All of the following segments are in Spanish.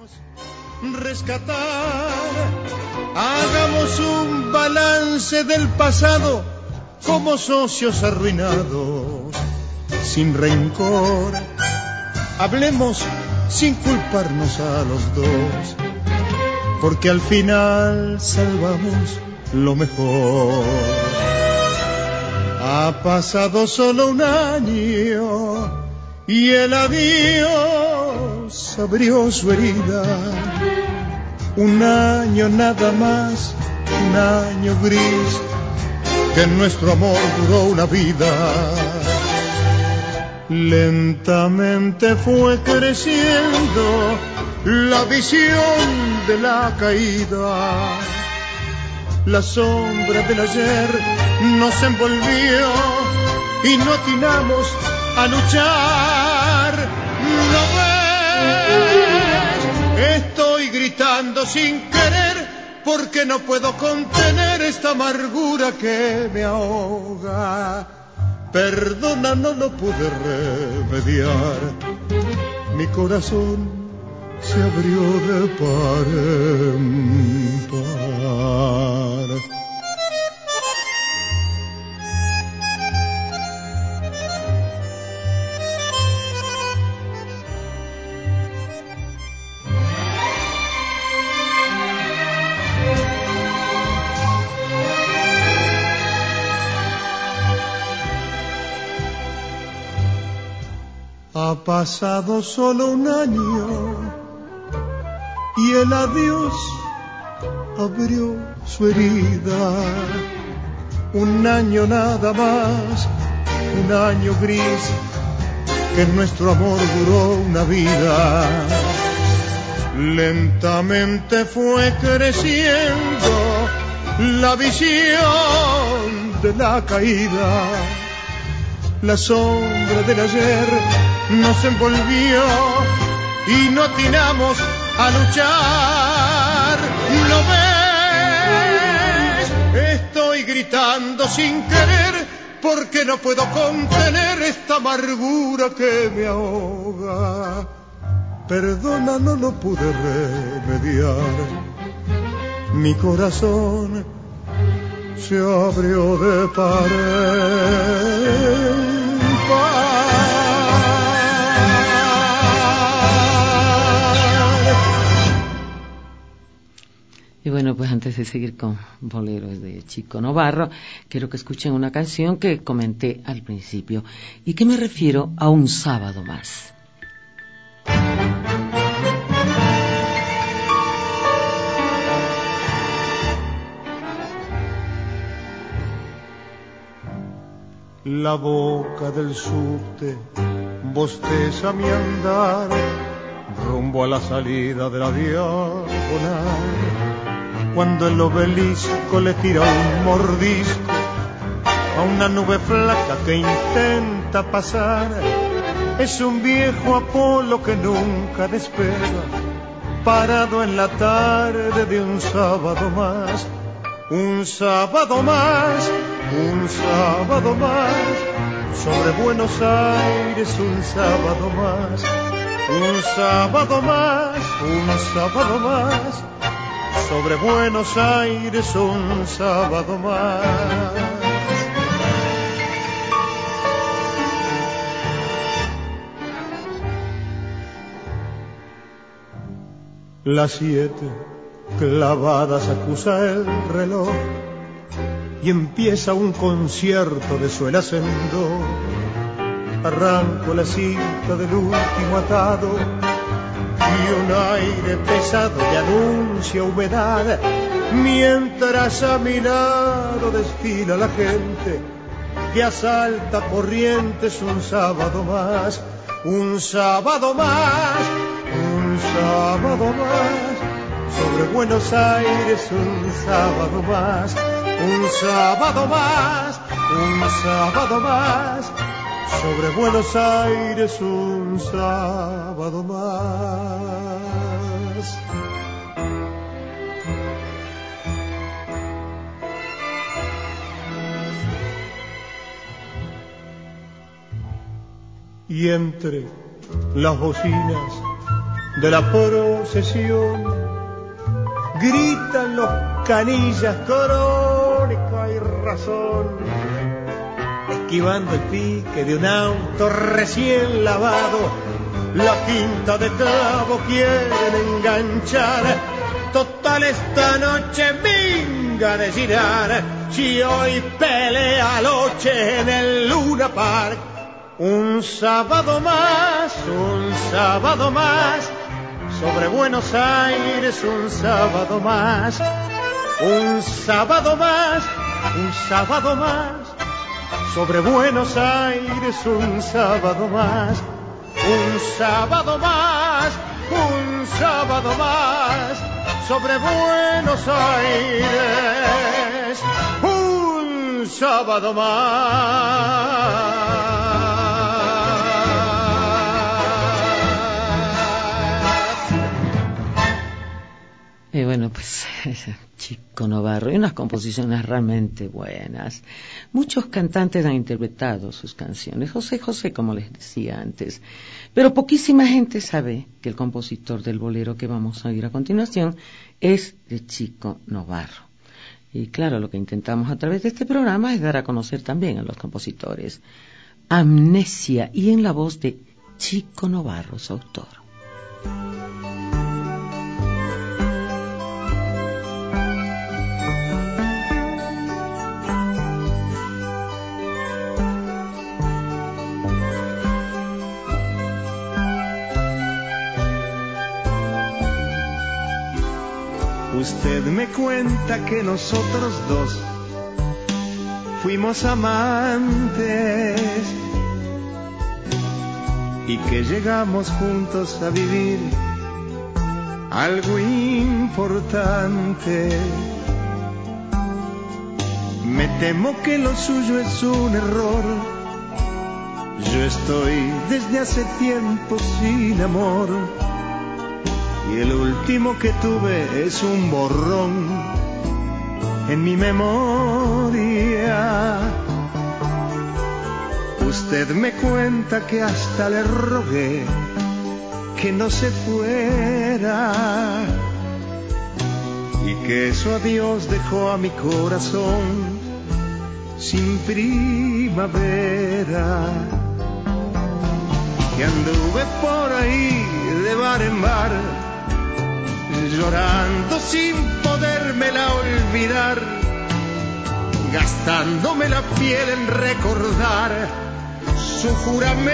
Rescatar, hagamos un balance del pasado como socios arruinados, sin rencor. Hablemos sin culparnos a los dos, porque al final salvamos lo mejor. Ha pasado solo un año y el adiós abrió su herida. Un año nada más, un año gris, que en nuestro amor duró una vida. Lentamente fue creciendo la visión de la caída. La sombra del ayer nos envolvió y no atinamos a luchar. ¿No ves? Estoy gritando sin querer porque no puedo contener esta amargura que me ahoga. Perdona, no lo pude remediar. Mi corazón se abrió de par en par. Ha pasado solo un año y el adiós abrió su herida. Un año nada más, un año gris, que en nuestro amor duró una vida. Lentamente fue creciendo la visión de la caída. La sombra del ayer nos envolvió y no atinamos a luchar. ¿No ves? Estoy gritando sin querer porque no puedo contener esta amargura que me ahoga. Perdona, no lo pude remediar. Mi corazón se abrió de par en par. Y bueno, pues antes de seguir con boleros de Chico Novarro, quiero que escuchen una canción que comenté al principio y que me refiero a Un sábado más. La boca del subte bosteza mi andar rumbo a la salida de la diagonal. Cuando el obelisco le tira un mordisco a una nube flaca que intenta pasar, es un viejo Apolo que nunca despega, parado en la tarde de un sábado más. Un sábado más, un sábado más, sobre Buenos Aires un sábado más. Un sábado más, un sábado más, sobre Buenos Aires un sábado más. Las 7 clavadas acusa el reloj y empieza un concierto de suelas en do. Arranco la cinta del último atado y un aire pesado le anuncia humedad, mientras a mi lado desfila la gente que asalta Corrientes un sábado más. Un sábado más, un sábado más, sobre Buenos Aires un sábado más. Un sábado más, un sábado más, sobre Buenos Aires un sábado más. Y entre las bocinas de la procesión. Gritan los canillas, crónica y razón, esquivando el pique de un auto recién lavado. La quinta de clavo quieren enganchar. Total, esta noche minga de girar. Si hoy pelea Loche en el Luna Park. Un sábado más sobre Buenos Aires, un sábado más, un sábado más sobre Buenos Aires, un sábado más, un sábado más sobre Buenos Aires, un sábado más. Y bueno, pues Chico Novarro, y unas composiciones realmente buenas. Muchos cantantes han interpretado sus canciones, José, como les decía antes, pero poquísima gente sabe que el compositor del bolero que vamos a oír a continuación es de Chico Novarro. Y claro, lo que intentamos a través de este programa es dar a conocer también a los compositores. Amnesia, y en la voz de Chico Novarro, su autor. Usted me cuenta que nosotros dos fuimos amantes y que llegamos juntos a vivir algo importante. Me temo que lo suyo es un error. Yo estoy desde hace tiempo sin amor. Y el último que tuve es un borrón en mi memoria. Usted me cuenta que hasta le rogué que no se fuera y que su adiós dejó a mi corazón sin primavera. Que anduve por ahí de bar en bar, llorando sin podérmela olvidar, gastándome la piel en recordar su juramento.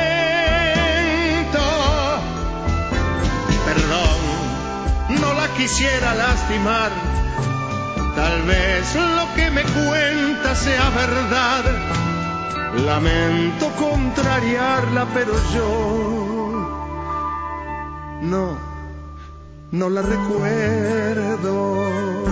Perdón, no la quisiera lastimar, tal vez lo que me cuenta sea verdad. Lamento contrariarla, pero yo no la recuerdo.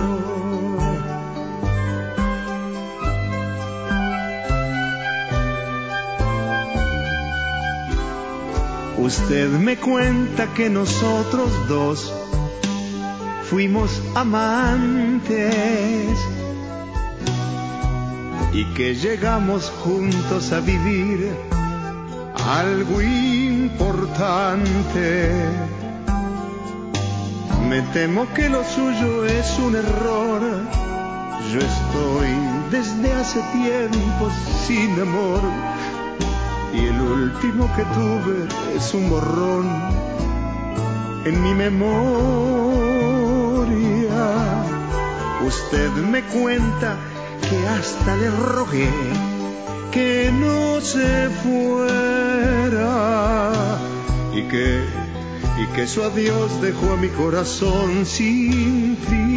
Usted me cuenta que nosotros dos fuimos amantes y que llegamos juntos a vivir algo importante. Me temo que lo suyo es un error. Yo estoy desde hace tiempo sin amor y el último que tuve es un borrón en mi memoria. Usted me cuenta que hasta le rogué que no se fuera y que su adiós dejó a mi corazón sin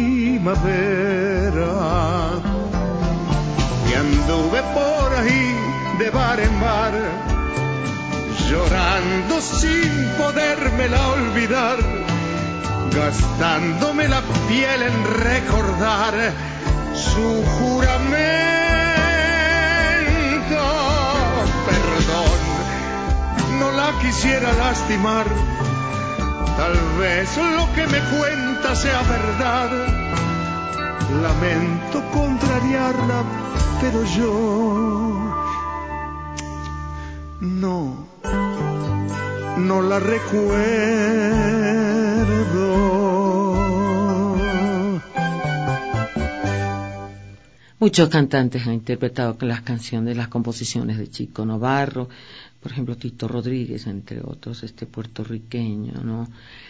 primavera. Y anduve por ahí de bar en bar, llorando sin podérmela olvidar, gastándome la piel en recordar su juramento. Perdón, no la quisiera lastimar, tal vez lo que me cuenta sea verdad. Lamento contrariarla, pero yo no no la recuerdo. Muchos cantantes han interpretado las canciones, las composiciones de Chico Novarro, por ejemplo Tito Rodríguez, entre otros, puertorriqueño, ¿no?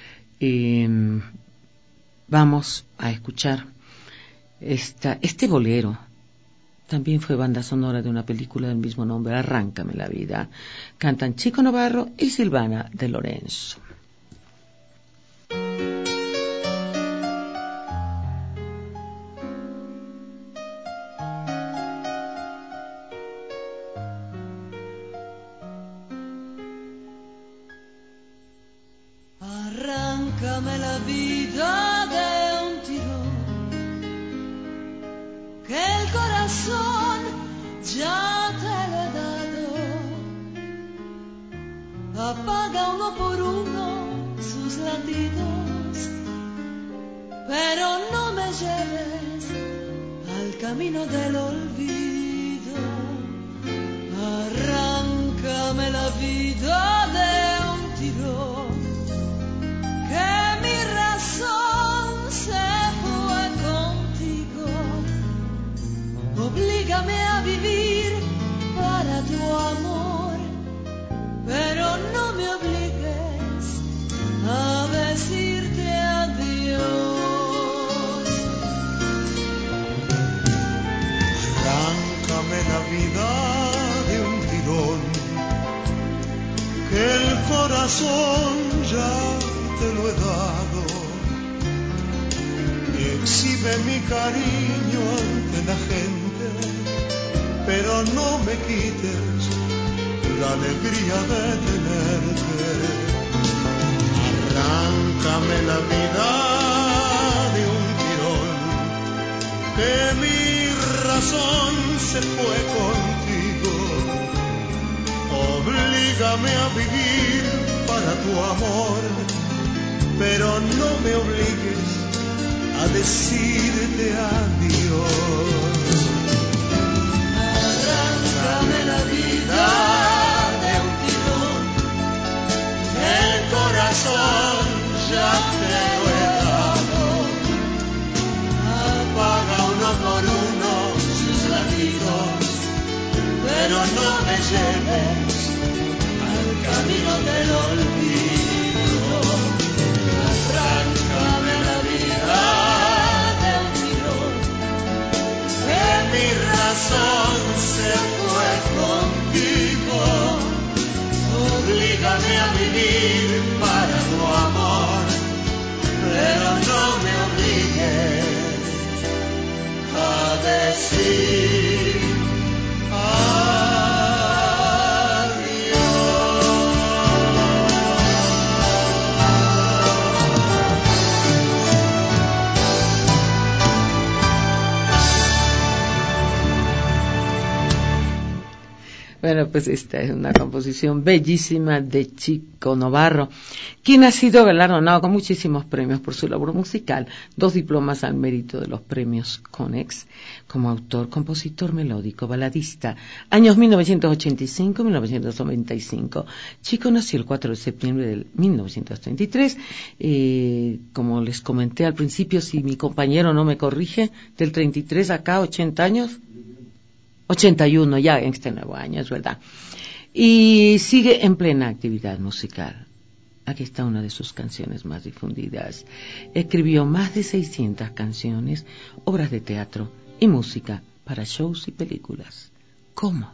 Vamos a escuchar este bolero. También fue banda sonora de una película del mismo nombre, Arráncame la vida. Cantan Chico Novarro y Silvana de Lorenzo. Arráncame la vida de un tirón, que el corazón ya te lo he dado. Apaga uno por uno sus latidos, pero no me lleves al camino del olvido. Arráncame la vida de un tirón, que mi razón se fue contigo. Oblígame a vivir para tu amor, pero no me obligues a decirte adiós. Arráncame la vida de un tirón, que el corazón ya te lo he dado. Exhibe mi cariño ante la gente, pero no me quites la alegría de tenerte. Arráncame la vida de un tirón, que mi razón se fue contigo. Oblígame a vivir para tu amor, pero no me obligues a decirte adiós. Arráncame la vida de un tirón, El corazón ya te lo he dado. Apaga uno por uno sus latidos, pero no me lleves al camino del olvido. Arráncame la vida de un tirón, que mi razón se fue contigo. Oblígame a vivir para tu amor, pero no me obligues a decir Bueno, pues esta es una composición bellísima de Chico Novarro, quien ha sido galardonado con muchísimos premios por su labor musical, 2 diplomas al mérito de los premios Conex, como autor, compositor melódico, baladista, años 1985-1995. Chico nació el 4 de septiembre de 1933, como les comenté al principio, si mi compañero no me corrige, del 33 acá, 80 años. 81 ya en este nuevo año, es verdad. Y sigue en plena actividad musical. Aquí está una de sus canciones más difundidas. Escribió más de 600 canciones, obras de teatro y música para shows y películas. ¿Cómo?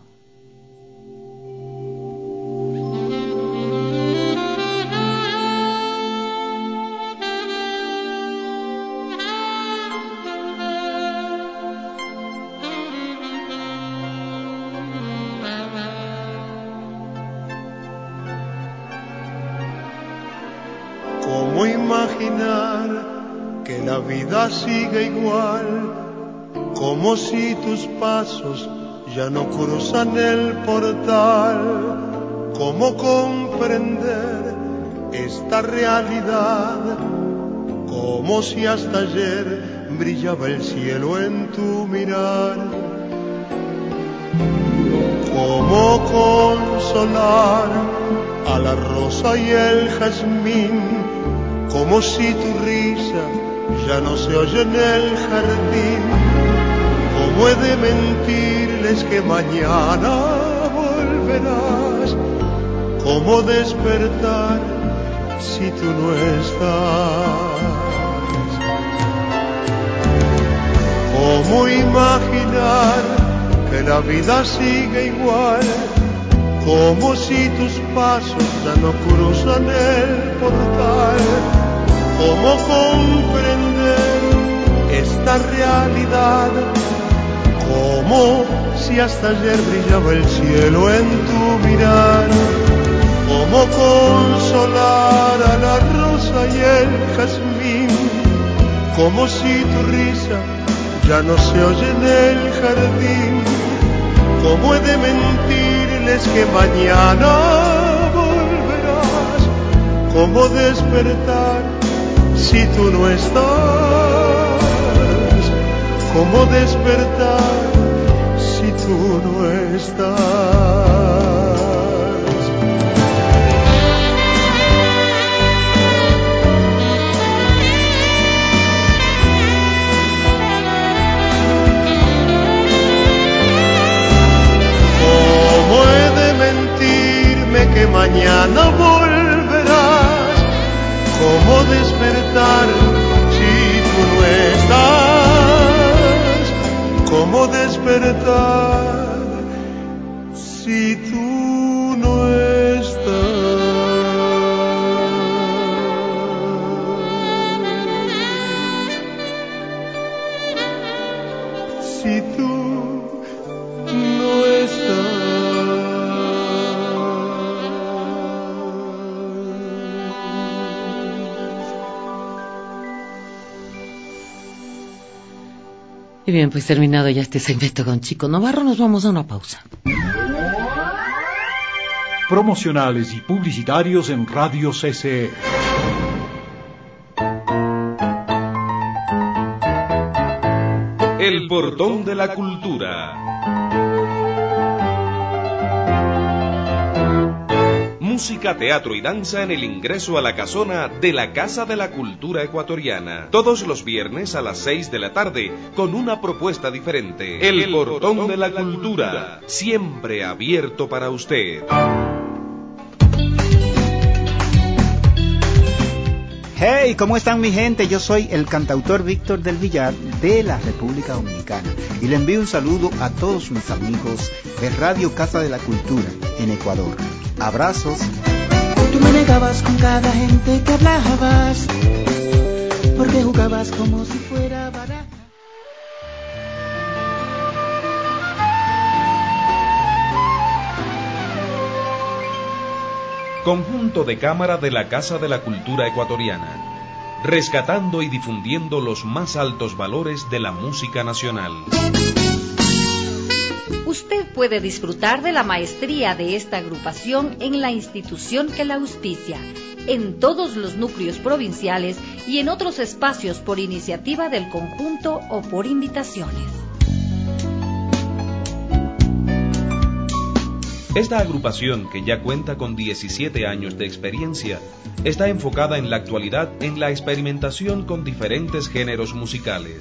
¿Cómo imaginar que la vida sigue igual, como si tus pasos ya no cruzan el portal? ¿Cómo comprender esta realidad, como si hasta ayer brillaba el cielo en tu mirar? ¿Cómo consolar a la rosa y el jazmín, como si tu risa ya no se oye en el jardín. ¿Cómo he de mentirles que mañana volverás? ¿Cómo despertar si tú no estás? ¿Cómo imaginar que la vida sigue igual? Como si tus pasos ya no cruzan el portal. ¿Cómo comprender esta realidad? Como si hasta ayer brillaba el cielo en tu mirar. ¿Cómo consolar a la rosa y el jazmín? Como si tu risa ya no se oye en el jardín. ¿Cómo he de mentirles que mañana volverás? ¿Cómo despertar si tú no estás? ¿Cómo despertar si tú no estás? ¿Cómo he de mentirme que mañana volverás? ¿Cómo despertar si tú no estás? ¿Cómo despertar si tú no estás? Si tú no estás. Y bien, pues terminado ya este segmento con Chico Novarro, nos vamos a una pausa. Promocionales y publicitarios en Radio CCE. El portón de la cultura. Música, teatro y danza en el ingreso a la casona de la Casa de la Cultura Ecuatoriana. Todos los viernes a las 6 de la tarde, con una propuesta diferente. El portón de la cultura, siempre abierto para usted. Hey, ¿cómo están mi gente? Yo soy el cantautor Víctor del Villar de la República Dominicana y le envío un saludo a todos mis amigos de Radio Casa de la Cultura en Ecuador. Abrazos. Tú me negabas con cada gente que hablabas, porque jugabas como si fuera baraja. Conjunto de cámara de la Casa de la Cultura Ecuatoriana, rescatando y difundiendo los más altos valores de la música nacional. Usted puede disfrutar de la maestría de esta agrupación en la institución que la auspicia, en todos los núcleos provinciales y en otros espacios por iniciativa del conjunto o por invitaciones. Esta agrupación, que ya cuenta con 17 años de experiencia, está enfocada en la actualidad en la experimentación con diferentes géneros musicales.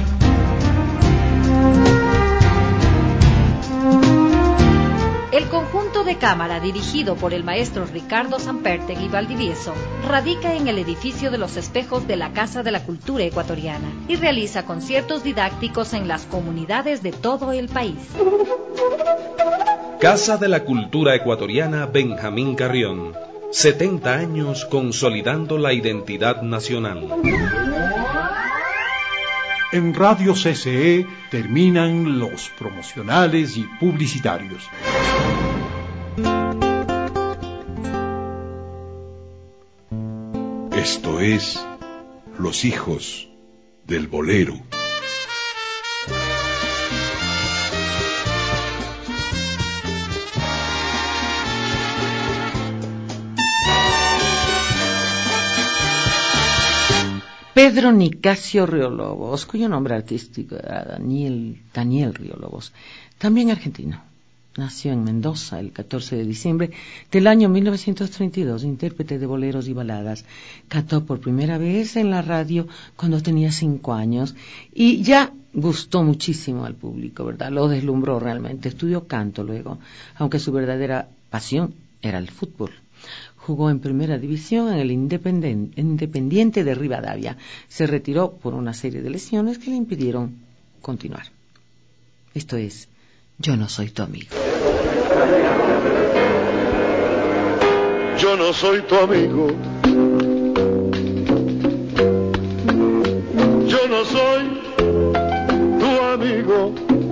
El conjunto de cámara, dirigido por el maestro Ricardo Sampertegui Valdivieso, radica en el edificio de los espejos de la Casa de la Cultura Ecuatoriana y realiza conciertos didácticos en las comunidades de todo el país. Casa de la Cultura Ecuatoriana Benjamín Carrión, 70 años consolidando la identidad nacional. En Radio CCE terminan los promocionales y publicitarios. Esto es Los Hijos del Bolero. Pedro Nicasio Riolobos, cuyo nombre artístico era Daniel Riolobos, también argentino, nació en Mendoza el 14 de diciembre del año 1932, intérprete de boleros y baladas. Cantó por primera vez en la radio cuando tenía 5 años y ya gustó muchísimo al público, ¿verdad? Lo deslumbró realmente. Estudió canto luego, aunque su verdadera pasión era el fútbol. Jugó en primera división en el Independiente de Rivadavia. Se retiró por una serie de lesiones que le impidieron continuar. Esto es Yo no soy tu amigo. Yo no soy tu amigo. Yo no soy tu amigo.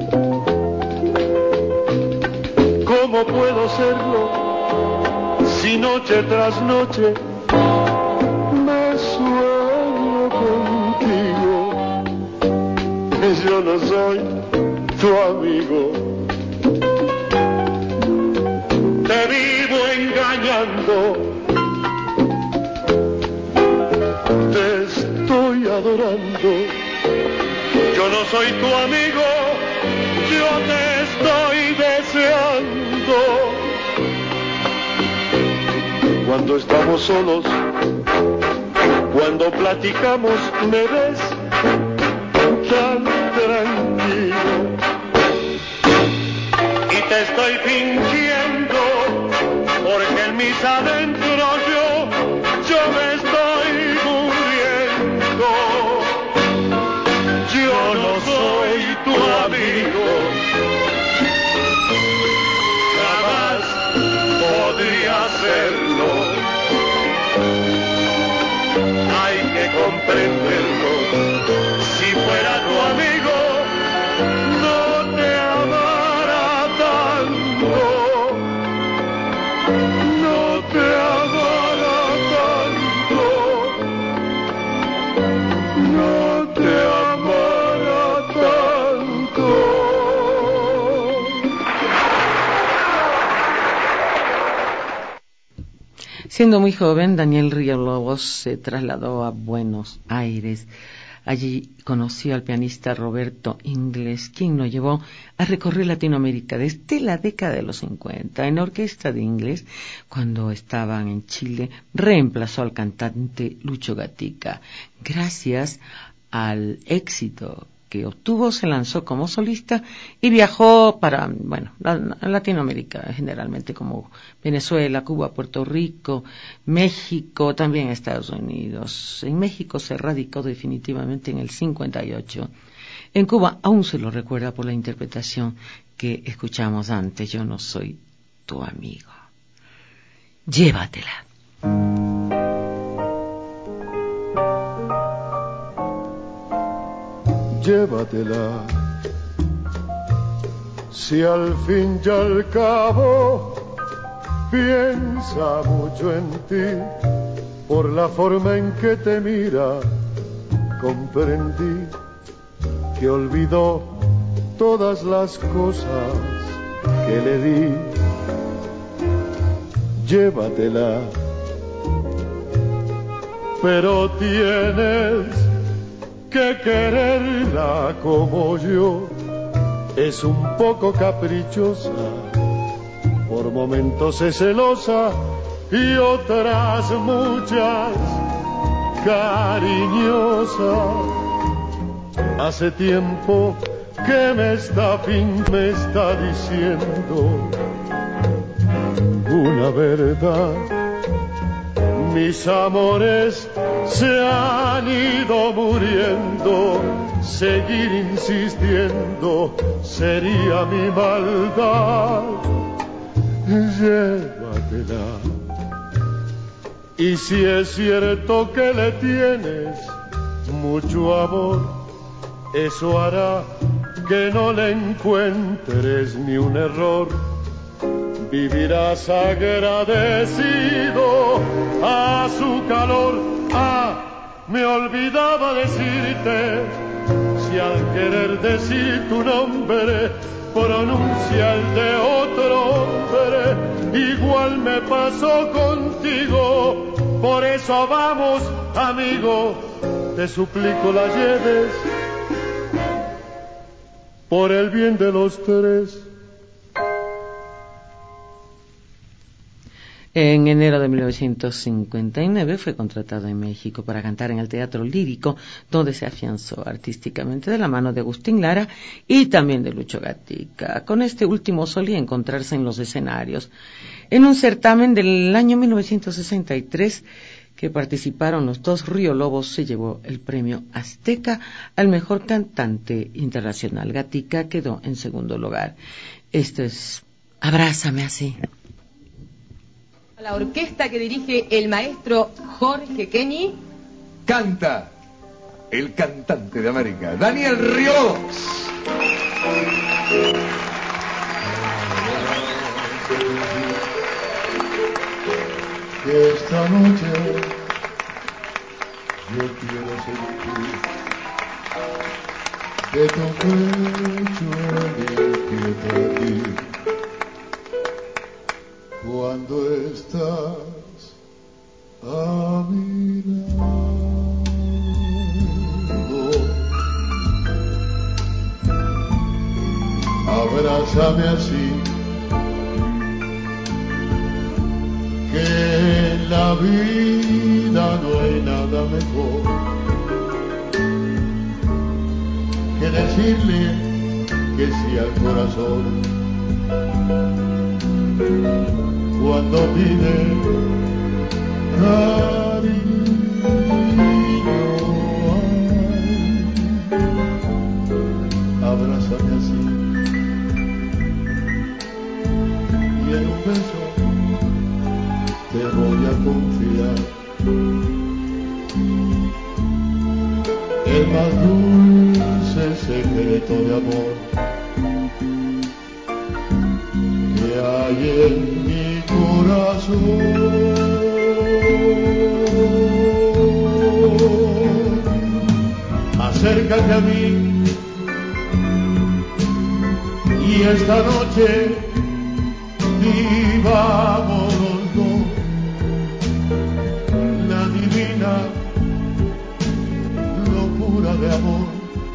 ¿Cómo puedo serlo si noche tras noche me sueño contigo? Yo no soy tu amigo. Te vivo engañando, te estoy adorando. Yo no soy tu amigo, yo te estoy deseando. Cuando estamos solos, cuando platicamos, me ves tan tranquilo. Y te estoy fingiendo, porque en mis adentros yo me estoy muriendo. Yo no soy tu amigo, jamás podría serlo. Hay que comprenderlo. Si fuera tu amigo, no te amara tanto, no te amara tanto, no te amara tanto. Siendo muy joven, Daniel Ríos Lobos se trasladó a Buenos Aires. Allí conoció al pianista Roberto Ingles, quien lo llevó a recorrer Latinoamérica desde la década de los 50. En la orquesta de Ingles, cuando estaban en Chile, reemplazó al cantante Lucho Gatica. Gracias al éxito que obtuvo, se lanzó como solista y viajó para, Latinoamérica, generalmente como Venezuela, Cuba, Puerto Rico, México, también Estados Unidos. En México se radicó definitivamente en el 58. En Cuba aún se lo recuerda por la interpretación que escuchamos antes, Yo no soy tu amigo. Llévatela. Llévatela, si al fin y al cabo piensa mucho en ti, por la forma en que te mira, comprendí que olvidó todas las cosas que le di. Llévatela, pero tienes que quererla como yo. Es un poco caprichosa, por momentos es celosa y otras muchas cariñosa. Hace tiempo que me está diciendo una verdad. Mis amores se han ido muriendo, seguir insistiendo sería mi maldad. Llévatela, y si es cierto que le tienes mucho amor, eso hará que no le encuentres ni un error. Vivirás agradecido a su calor. Me olvidaba decirte, si al querer decir tu nombre pronuncia el de otro hombre, igual me pasó contigo. Por eso vamos, amigo, te suplico la lleves, por el bien de los tres. En enero de 1959 fue contratado en México para cantar en el Teatro Lírico, donde se afianzó artísticamente de la mano de Agustín Lara y también de Lucho Gatica. Con este último solía encontrarse en los escenarios. En un certamen del año 1963 que participaron los dos Río Lobos, se llevó el premio Azteca al mejor cantante internacional. Gatica quedó en segundo lugar. Esto es Abrázame así. La orquesta que dirige el maestro Jorge Kenny. Canta el cantante de América, Daniel Río Lobos. Que esta noche yo quiero sentir de tu pecho inquieta aquí cuando estás a mi lado. Abrázame así, que en la vida no hay nada mejor que decirle que sí al corazón cuando pide cariño. Abrázame así y en un beso te voy a confiar el más dulce secreto de amor que hay en mi corazón. Acércate a mí y esta noche vivamos los dos la divina locura de amor.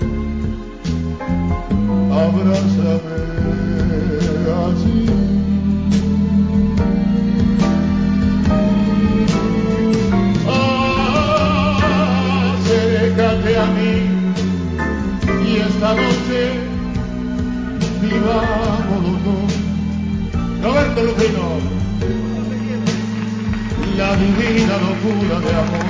Abrázame así. Acércate a mí y esta noche vivamos los dos. Roberto Lupino, la divina locura de amor.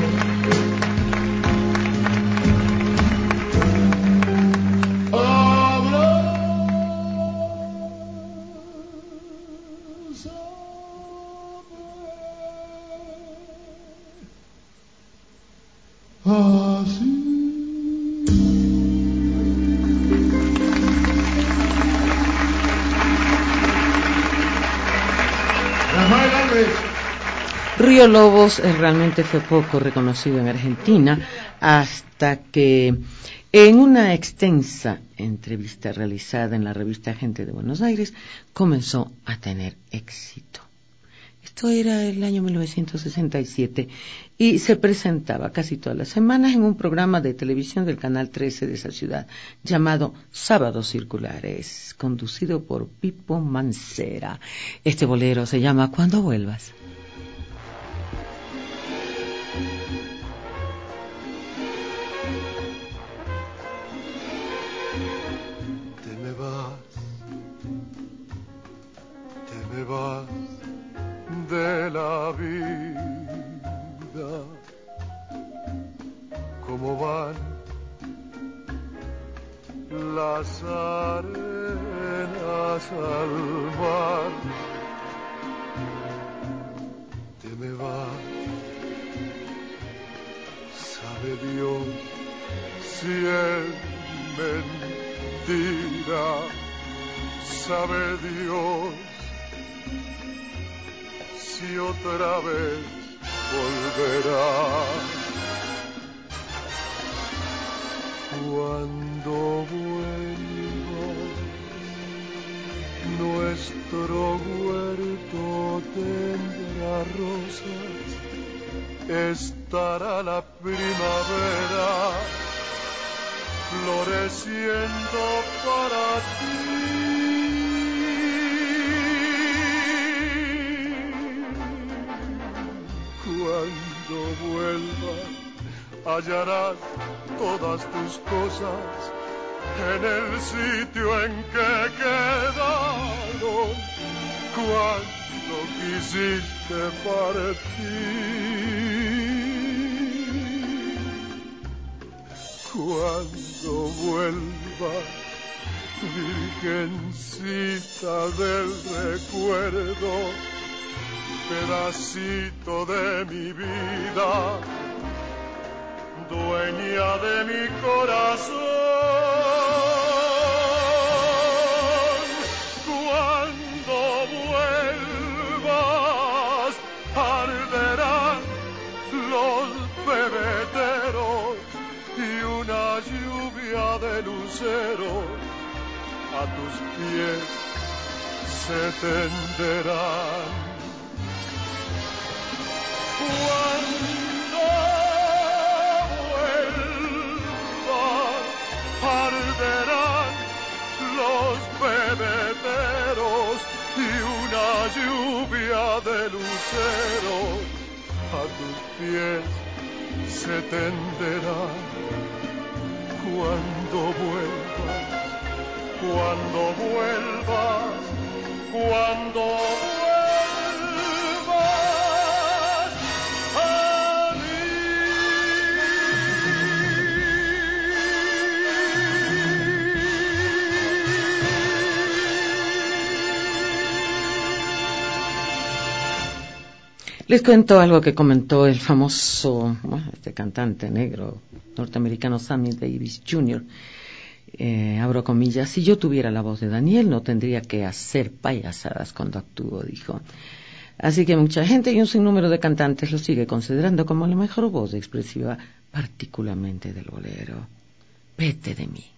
Río Lobos realmente fue poco reconocido en Argentina hasta que en una extensa entrevista realizada en la revista Gente de Buenos Aires comenzó a tener éxito. Esto era el año 1967 y se presentaba casi todas las semanas en un programa de televisión del Canal 13 de esa ciudad llamado Sábados Circulares, conducido por Pipo Mancera. Este bolero se llama Cuando vuelvas. De la vida, como van las arenas al mar, te me vas, sabe Dios si es mentira, sabe Dios si otra vez volverá. Cuando vuelva, nuestro huerto tendrá rosas, estará la primavera floreciendo para ti. hallarás todas tus cosas en el sitio en que quedaron cuando quisiste partir. Cuando vuelvas, virgencita del recuerdo, pedacito de mi vida, dueña de mi corazón. Cuando vuelvas, arderán los bebeteros y una lluvia de luceros a tus pies se tenderán. Cuando vuelvas, arderán los bebeteros y una lluvia de luceros a tus pies se tenderán. Cuando vuelvas, cuando vuelvas, cuando vuelvas a mí. Les cuento algo que comentó el famoso, este cantante negro norteamericano Sammy Davis Jr., abro comillas: si yo tuviera la voz de Daniel no tendría que hacer payasadas cuando actúo, dijo. Así que mucha gente y un sinnúmero de cantantes lo sigue considerando como la mejor voz expresiva, particularmente del bolero. Vete de mí.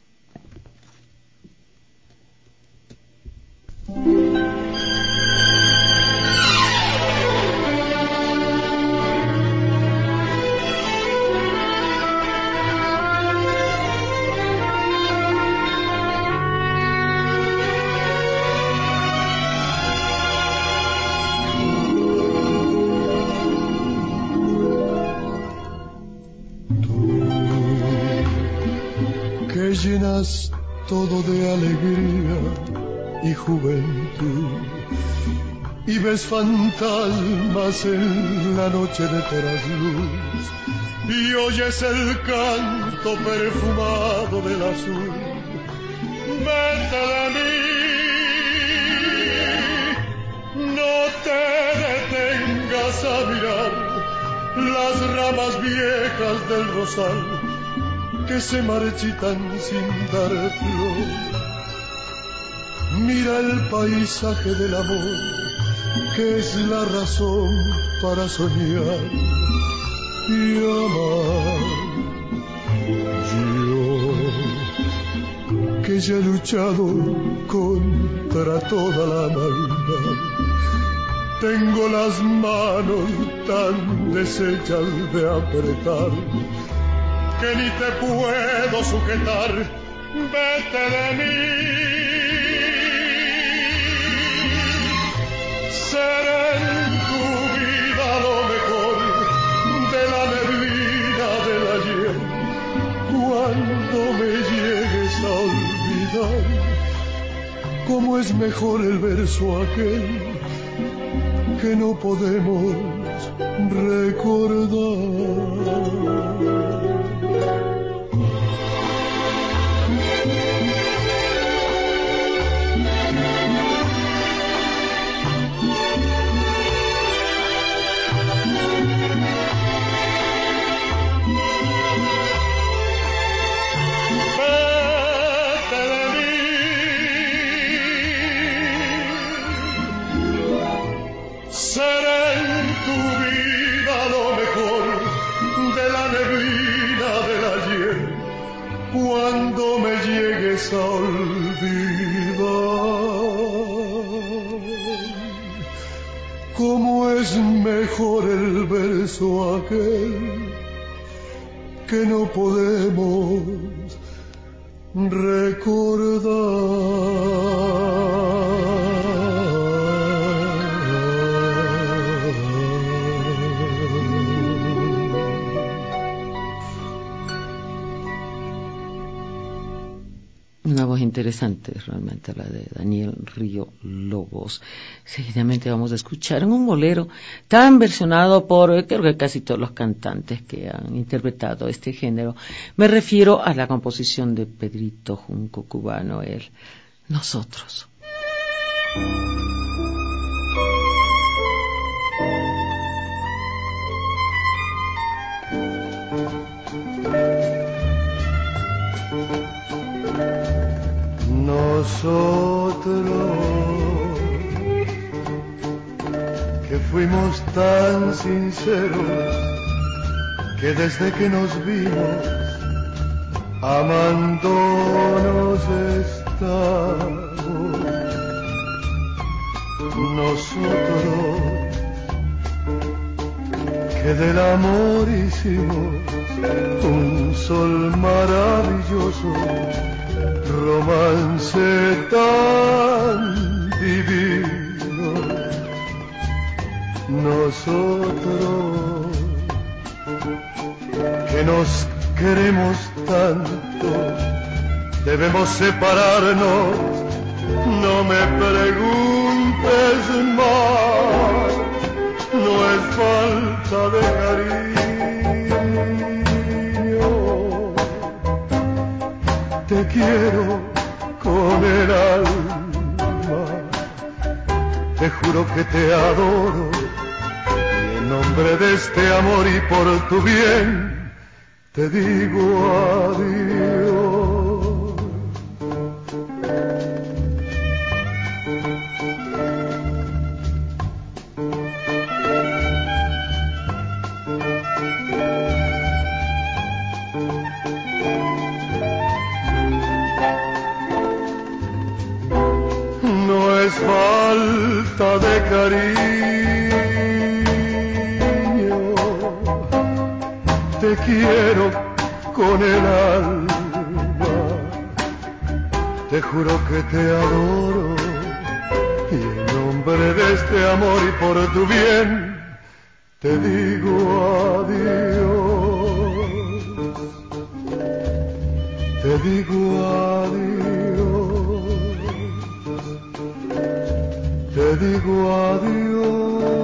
Llenas todo de alegría y juventud y ves fantasmas en la noche de trasluz y oyes el canto perfumado del azul. Vete de mí, no te detengas a mirar las ramas viejas del rosal que se marchitan sin dar flor. Mira el paisaje del amor, que es la razón para soñar y amar. Yo, que ya he luchado contra toda la maldad, tengo las manos tan deshechas de apretar que ni te puedo sujetar. Vete de mí, seré en tu vida lo mejor de la neblina del ayer. Cuando me llegues a olvidar, cómo es mejor el verso aquel que no podemos recordar. Cuando me llegues a olvidar, cómo es mejor el verso aquel que no podemos recordar. Una voz interesante realmente la de Daniel Río Lobos. Seguidamente vamos a escuchar un bolero tan versionado por creo que casi todos los cantantes que han interpretado este género. Me refiero a la composición de Pedrito Junco Cubano, el Nosotros. Nosotros que fuimos tan sinceros que desde que nos vimos amándonos estamos. Nosotros que del amor hicimos un sol maravilloso, romance tan divino. Nosotros que nos queremos tanto, debemos separarnos. No me preguntes más, no es falta de cariño. Te quiero con el alma, te juro que te adoro, y en nombre de este amor y por tu bien, te digo adiós. Falta de cariño, te quiero con el alma, te juro que te adoro, y en nombre de este amor y por tu bien, te digo adiós, te digo adiós. Te digo adiós.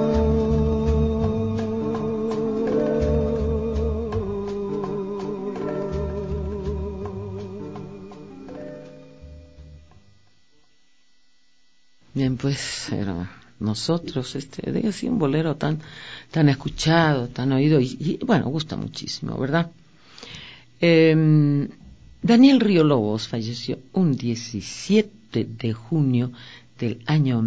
Bien, pues era Nosotros, digo, sí, un bolero tan escuchado, tan oído y bueno, gusta muchísimo, ¿verdad? Daniel Río Lobos falleció un 17 de junio del año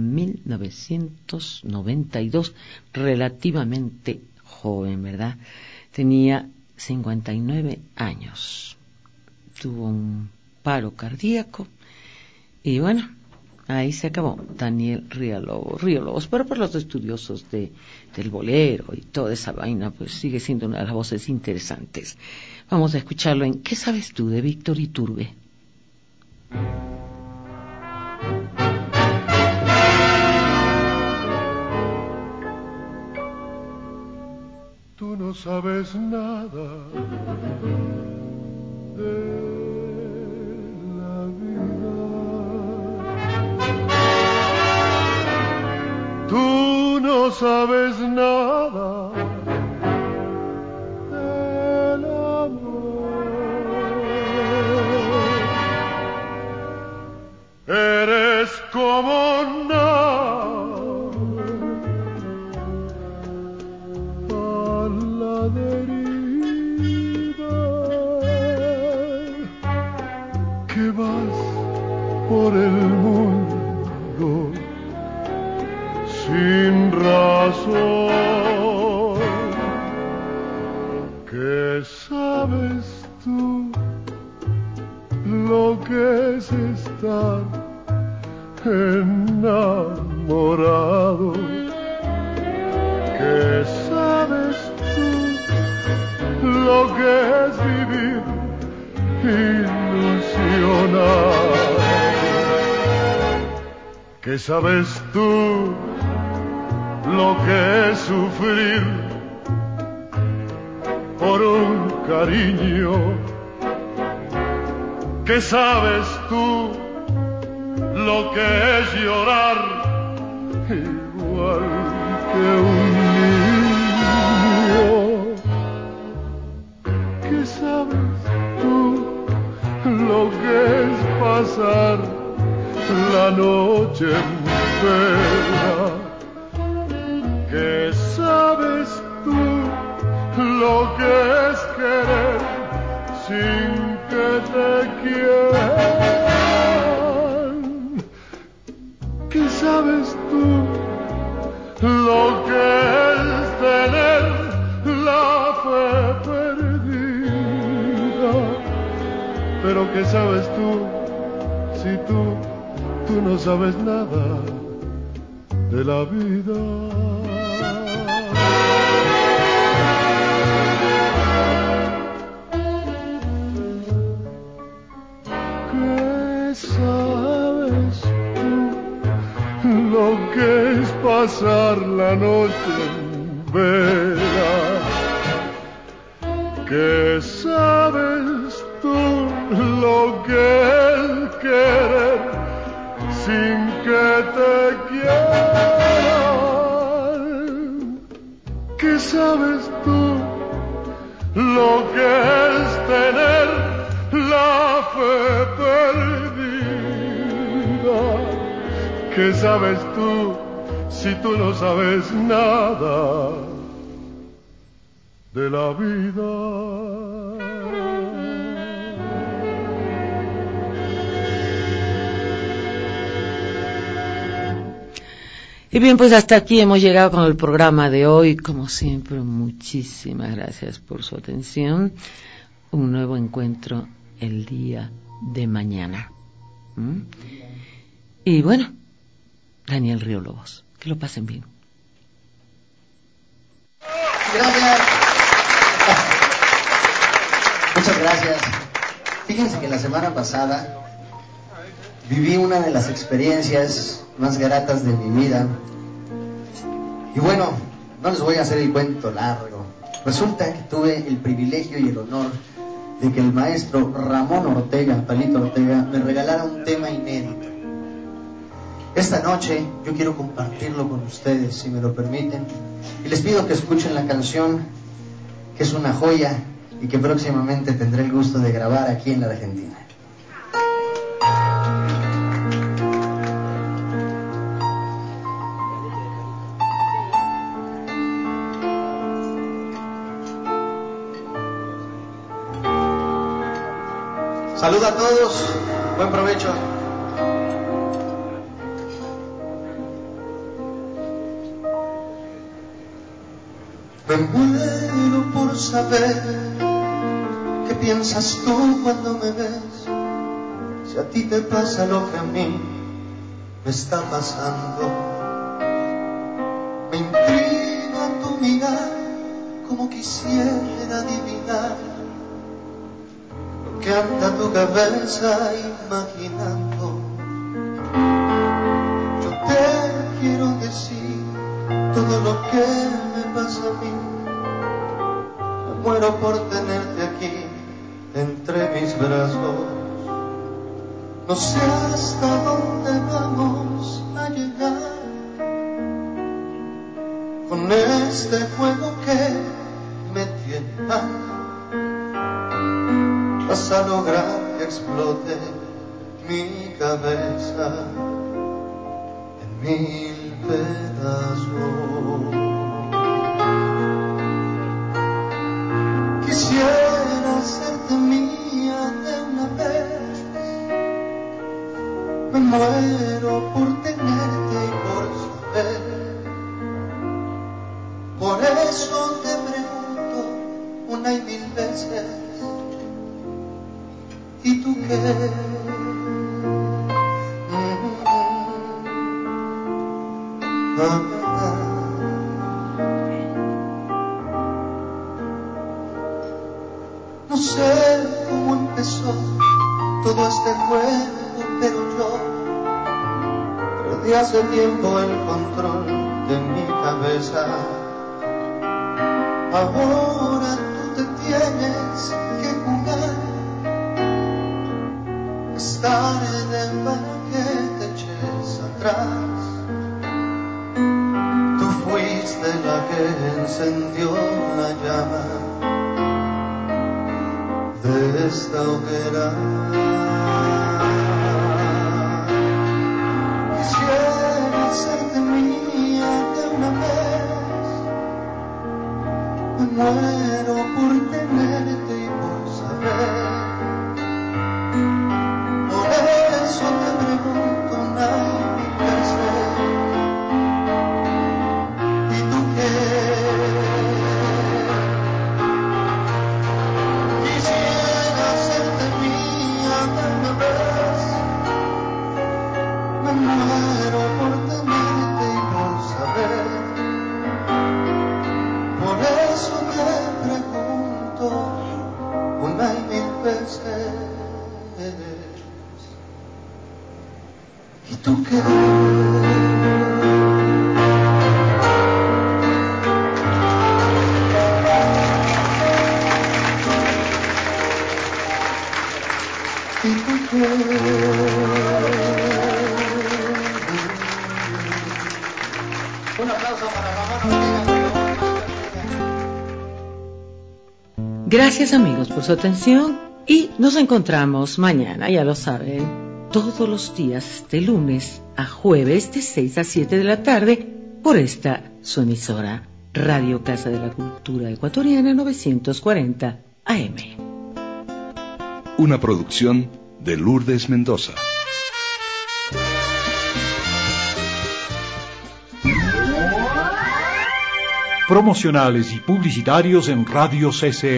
1992, relativamente joven, ¿verdad? Tenía 59 años. Tuvo un paro cardíaco y bueno, ahí se acabó Daniel Río Lobos, pero por los estudiosos del bolero y toda esa vaina, pues sigue siendo una de las voces interesantes. Vamos a escucharlo en ¿Qué sabes tú? De Víctor Iturbe. Tú no sabes nada de la vida. Tú no sabes nada del amor. Eres como nada. Por el mundo sin razón. ¿Qué sabes tú lo que es estar enamorado? ¿Qué sabes tú lo que es vivir ilusionado? ¿Qué sabes tú lo que es sufrir por un cariño ¿Qué sabes tú lo que es llorar igual que un niño? ¿Qué sabes tú lo que es pasar la noche entera? ¿Qué sabes tú lo que es querer sin que te quieran? ¿Qué sabes tú lo que es tener la fe perdida? Pero ¿qué sabes tú si tú no sabes nada de la vida? ¿Qué sabes tú lo que es pasar la noche en vela? ¿Qué sabes tú lo que es querer sin que te quieran? ¿Qué sabes tú lo que es tener la fe perdida? ¿Qué sabes tú si tú no sabes nada de la vida? Y bien, pues hasta aquí hemos llegado con el programa de hoy. Como siempre, muchísimas gracias por su atención. Un nuevo encuentro el día de mañana. Y bueno, Daniel Río Lobos, que lo pasen bien. Gracias. Muchas gracias. Fíjense que la semana pasada viví una de las experiencias más gratas de mi vida. Y bueno, no les voy a hacer el cuento largo. Resulta que tuve el privilegio y el honor de que el maestro Ramón Ortega, Palito Ortega, me regalara un tema inédito. Esta noche yo quiero compartirlo con ustedes, si me lo permiten, y les pido que escuchen la canción, que es una joya y que próximamente tendré el gusto de grabar aquí en la Argentina. Saludos a todos, buen provecho. Me muero por saber qué piensas tú cuando me ves, si a ti te pasa lo que a mí me está pasando. Me intriga tu mirar, como quisiera adivinar lo que anda tu cabeza imaginando. Yo te quiero decir todo lo que me pasa a mí. Me muero por tenerte aquí entre mis brazos. No sé hasta dónde vamos a llegar con este juego que me tiene mal. Vas a lograr que explote mi cabeza en mil pedazos. Quisiera hacerte mía de una vez. Me muero por tenerte y por saber. Por eso te pregunto una y mil veces, ¿y tú qué? No sé cómo empezó todo este juego, pero yo perdí hace tiempo el control de mi cabeza. Ahora tú te tienes que jugar es tarde para que te eches atrás. Tú fuiste la que encendió la llama de esta hoguera. Quisiera serte mía de una vez. Me muero por tenerte y por saber. Por eso te pregunto una vez. ¿Y tú qué? Quisiera serte mía de una vez. Me muero por tenerte y por saber. Por eso te pregunto una y mil veces. ¿Y tú qué? ¿Y tú qué? Un aplauso para Ramón Ortega. Gracias amigos por su atención y nos encontramos mañana, ya lo saben, todos los días de lunes a jueves de 6 a 7 de la tarde por esta su emisora Radio Casa de la Cultura Ecuatoriana 940 AM. Una producción de Lourdes Mendoza. Promocionales y publicitarios en Radio CC.